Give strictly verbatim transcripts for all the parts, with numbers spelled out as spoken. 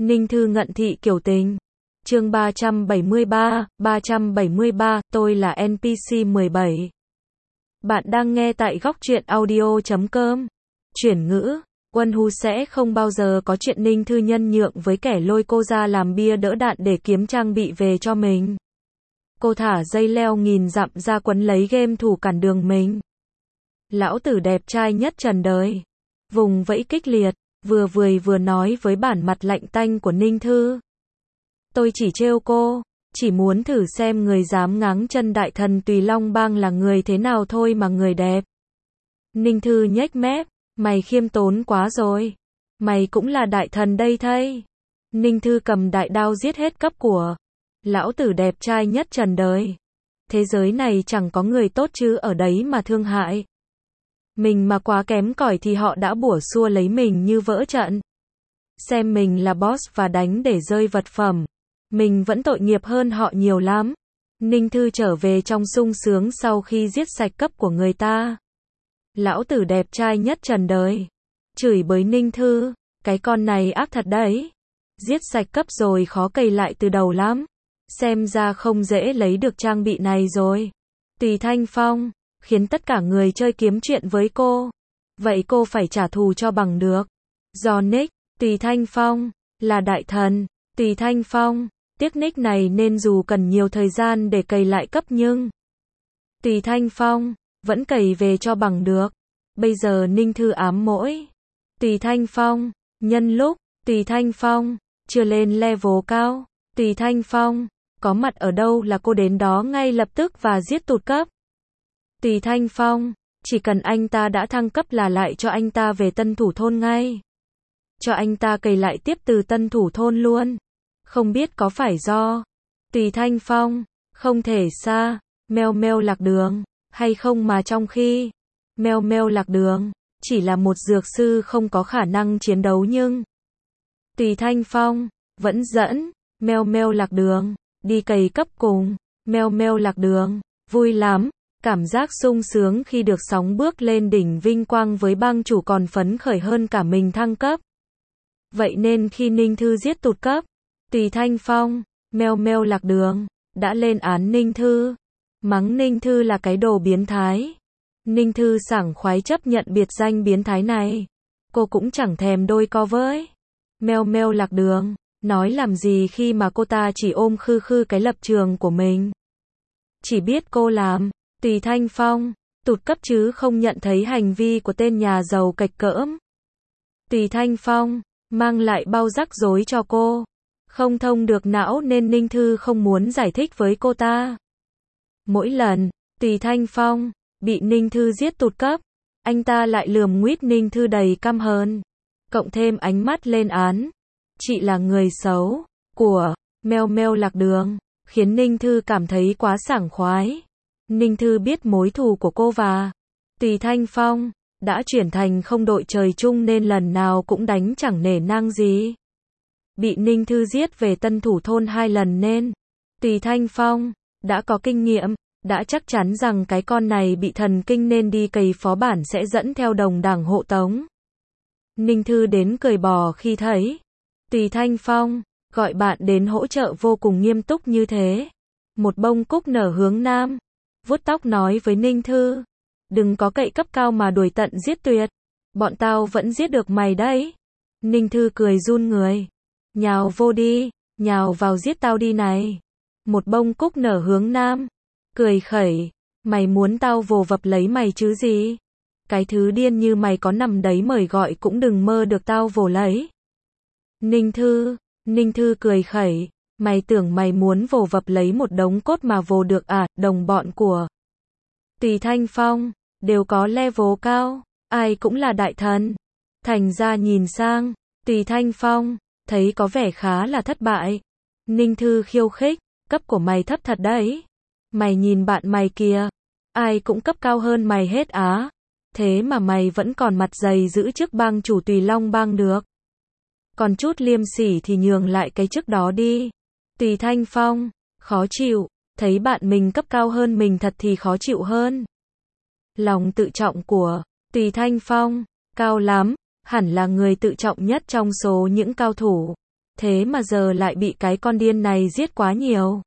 Ninh Thư ngận thị kiểu tình. Chương ba trăm bảy mươi ba, ba trăm bảy mươi ba, tôi là en pê xê mười bảy. Bạn đang nghe tại góc truyện audio chấm com. Chuyển ngữ, Quân Hu sẽ không bao giờ có chuyện Ninh Thư nhân nhượng với kẻ lôi cô ra làm bia đỡ đạn để kiếm trang bị về cho mình. Cô thả dây leo nghìn dặm ra quấn lấy game thủ cản đường mình. Lão tử đẹp trai nhất trần đời. Vùng vẫy kích liệt, vừa vười vừa nói với bản mặt lạnh tanh của Ninh Thư. Tôi chỉ trêu cô, chỉ muốn thử xem người dám ngáng chân đại thần Tùy Long Bang là người thế nào thôi mà người đẹp. Ninh Thư nhếch mép, mày khiêm tốn quá rồi. Mày cũng là đại thần đây thây. Ninh Thư cầm đại đao giết hết cấp của. Lão tử đẹp trai nhất trần đời. Thế giới này chẳng có người tốt chứ ở đấy mà thương hại. Mình mà quá kém cỏi thì họ đã bủa xua lấy mình như vỡ trận. Xem mình là boss và đánh để rơi vật phẩm. Mình vẫn tội nghiệp hơn họ nhiều lắm. Ninh Thư trở về trong sung sướng sau khi giết sạch cấp của người ta. Lão tử đẹp trai nhất trần đời. Chửi bới Ninh Thư, cái con này ác thật đấy. Giết sạch cấp rồi khó cày lại từ đầu lắm. Xem ra không dễ lấy được trang bị này rồi. Tùy Thanh Phong khiến tất cả người chơi kiếm chuyện với cô. Vậy cô phải trả thù cho bằng được. Do nick Tùy Thanh Phong là đại thần. Tùy Thanh Phong tiếc nick này nên dù cần nhiều thời gian để cày lại cấp nhưng Tùy Thanh Phong vẫn cày về cho bằng được. Bây giờ Ninh Thư ám mỗi Tùy Thanh Phong. Nhân lúc Tùy Thanh Phong chưa lên level cao, Tùy Thanh Phong có mặt ở đâu là cô đến đó ngay lập tức và giết tụt cấp. Tùy Thanh Phong chỉ cần anh ta đã thăng cấp là lại cho anh ta về tân thủ thôn ngay. Cho anh ta cày lại tiếp từ tân thủ thôn luôn. Không biết có phải do Tùy Thanh Phong không thể xa Meo Meo lạc đường hay không mà trong khi Meo Meo lạc đường chỉ là một dược sư không có khả năng chiến đấu nhưng Tùy Thanh Phong vẫn dẫn Meo Meo lạc đường đi cày cấp cùng. Meo Meo lạc đường vui lắm, cảm giác sung sướng khi được sóng bước lên đỉnh vinh quang với bang chủ còn phấn khởi hơn cả mình thăng cấp. Vậy nên khi Ninh Thư giết tụt cấp, Tùy Thanh Phong, Meo Meo lạc đường đã lên án Ninh Thư, mắng Ninh Thư là cái đồ biến thái. Ninh Thư sảng khoái chấp nhận biệt danh biến thái này. Cô cũng chẳng thèm đôi co với Meo Meo lạc đường, nói làm gì khi mà cô ta chỉ ôm khư khư cái lập trường của mình. Chỉ biết cô làm Tùy Thanh Phong tụt cấp chứ không nhận thấy hành vi của tên nhà giàu cạch cỡm. Tùy Thanh Phong mang lại bao rắc rối cho cô. Không thông được não nên Ninh Thư không muốn giải thích với cô ta. Mỗi lần Tùy Thanh Phong bị Ninh Thư giết tụt cấp, anh ta lại lườm nguýt Ninh Thư đầy căm hờn. Cộng thêm ánh mắt lên án chị là người xấu của Meo Meo lạc đường, khiến Ninh Thư cảm thấy quá sảng khoái. Ninh Thư biết mối thù của cô và Tùy Thanh Phong đã chuyển thành không đội trời chung nên lần nào cũng đánh chẳng nể nang gì. Bị Ninh Thư giết về tân thủ thôn hai lần nên Tùy Thanh Phong đã có kinh nghiệm, đã chắc chắn rằng cái con này bị thần kinh nên đi cày phó bản sẽ dẫn theo đồng đảng hộ tống. Ninh Thư đến cười bò khi thấy Tùy Thanh Phong gọi bạn đến hỗ trợ vô cùng nghiêm túc như thế. Một bông cúc nở hướng nam, vuốt tóc nói với Ninh Thư, đừng có cậy cấp cao mà đuổi tận giết tuyệt, bọn tao vẫn giết được mày đấy. Ninh Thư cười run người, nhào vô đi, nhào vào giết tao đi này. Một bông cúc nở hướng nam, cười khẩy, mày muốn tao vồ vập lấy mày chứ gì? Cái thứ điên như mày có nằm đấy mời gọi cũng đừng mơ được tao vồ lấy. Ninh Thư, Ninh Thư cười khẩy, mày tưởng mày muốn vồ vập lấy một đống cốt mà vồ được à? Đồng bọn của Tùy Thanh Phong đều có level cao, ai cũng là đại thần. Thành ra nhìn sang Tùy Thanh Phong thấy có vẻ khá là thất bại. Ninh Thư khiêu khích, cấp của mày thấp thật đấy. Mày nhìn bạn mày kìa, ai cũng cấp cao hơn mày hết á. Thế mà mày vẫn còn mặt dày giữ chức bang chủ Tùy Long Bang được. Còn chút liêm sỉ thì nhường lại cái chức đó đi. Tùy Thanh Phong khó chịu, thấy bạn mình cấp cao hơn mình thật thì khó chịu hơn. Lòng tự trọng của Tùy Thanh Phong cao lắm, hẳn là người tự trọng nhất trong số những cao thủ. thế mà giờ lại bị cái con điên này giết quá nhiều.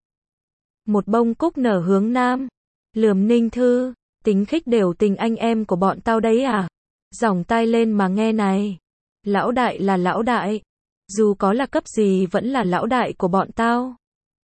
Một bông cúc nở hướng nam, lườm Ninh Thư, tính khích đều tình anh em của bọn tao đấy à? Giỏng tai lên mà nghe này. Lão đại là lão đại, dù có là cấp gì vẫn là lão đại của bọn tao.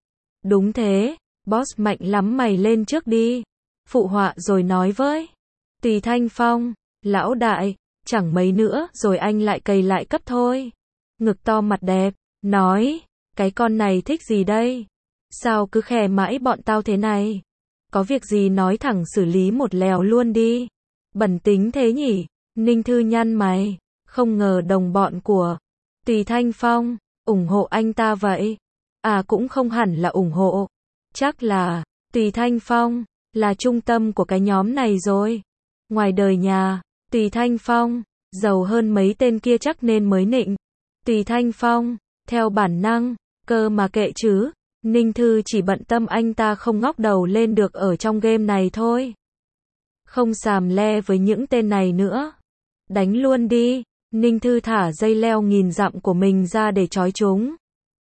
Đúng thế, boss mạnh lắm, mày lên trước đi. Phụ họa rồi nói với Tùy Thanh Phong, lão đại, chẳng mấy nữa rồi anh lại cày lại cấp thôi. Ngực to mặt đẹp, nói, cái con này thích gì đây? Sao cứ khè mãi bọn tao thế này? Có việc gì nói thẳng xử lý một lèo luôn đi. Bẩn tính thế nhỉ? Ninh Thư nhăn mày, không ngờ đồng bọn của Tùy Thanh Phong ủng hộ anh ta vậy. À cũng không hẳn là ủng hộ, chắc là Tùy Thanh Phong là trung tâm của cái nhóm này rồi. Ngoài đời nhà, Tùy Thanh Phong giàu hơn mấy tên kia chắc nên mới nịnh Tùy Thanh Phong theo bản năng, cơ mà kệ chứ. Ninh Thư chỉ bận tâm anh ta không ngóc đầu lên được ở trong game này thôi. Không xàm le với những tên này nữa. Đánh luôn đi. Ninh Thư thả dây leo nghìn dặm của mình ra để trói chúng.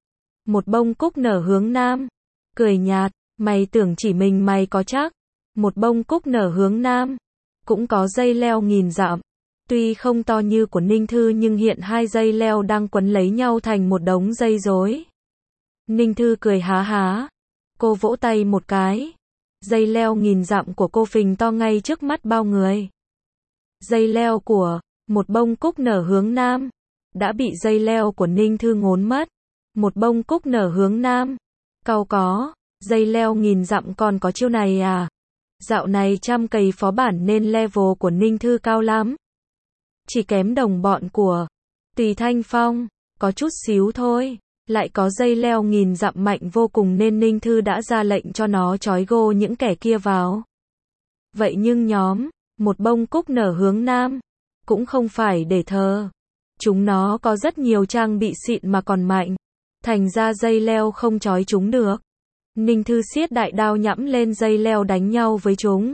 Một bông cúc nở hướng nam, cười nhạt, mày tưởng chỉ mình mày có chắc. Một bông cúc nở hướng nam, cũng có dây leo nghìn dặm. Tuy không to như của Ninh Thư nhưng hiện hai dây leo đang quấn lấy nhau thành một đống dây rối. Ninh Thư cười há há. Cô vỗ tay một cái. Dây leo nghìn dặm của cô phình to ngay trước mắt bao người. Dây leo của một bông cúc nở hướng nam đã bị dây leo của Ninh Thư ngốn mất. Một bông cúc nở hướng nam. Cau có, dây leo nghìn dặm còn có chiêu này à? Dạo này trăm cày phó bản nên level của Ninh Thư cao lắm. Chỉ kém đồng bọn của Tùy Thanh Phong có chút xíu thôi. Lại có dây leo nghìn dặm mạnh vô cùng nên Ninh Thư đã ra lệnh cho nó trói gô những kẻ kia vào. Vậy nhưng nhóm một bông cúc nở hướng nam cũng không phải để thờ. Chúng nó có rất nhiều trang bị xịn mà còn mạnh. Thành ra dây leo không trói chúng được. Ninh Thư siết đại đao nhẫm lên dây leo đánh nhau với chúng.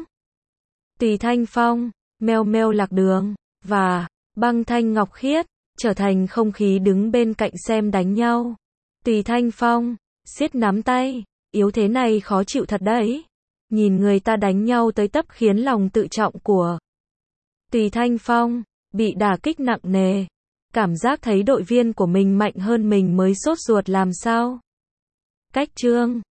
Tùy Thanh Phong, Meo Meo Lạc Đường và Băng Thanh Ngọc Khiết trở thành không khí đứng bên cạnh xem đánh nhau. Tùy Thanh Phong siết nắm tay, yếu thế này khó chịu thật đấy. Nhìn người ta đánh nhau tới tấp khiến lòng tự trọng của Tùy Thanh Phong bị đả kích nặng nề. Cảm giác thấy đội viên của mình mạnh hơn mình mới sốt ruột làm sao. Cách chương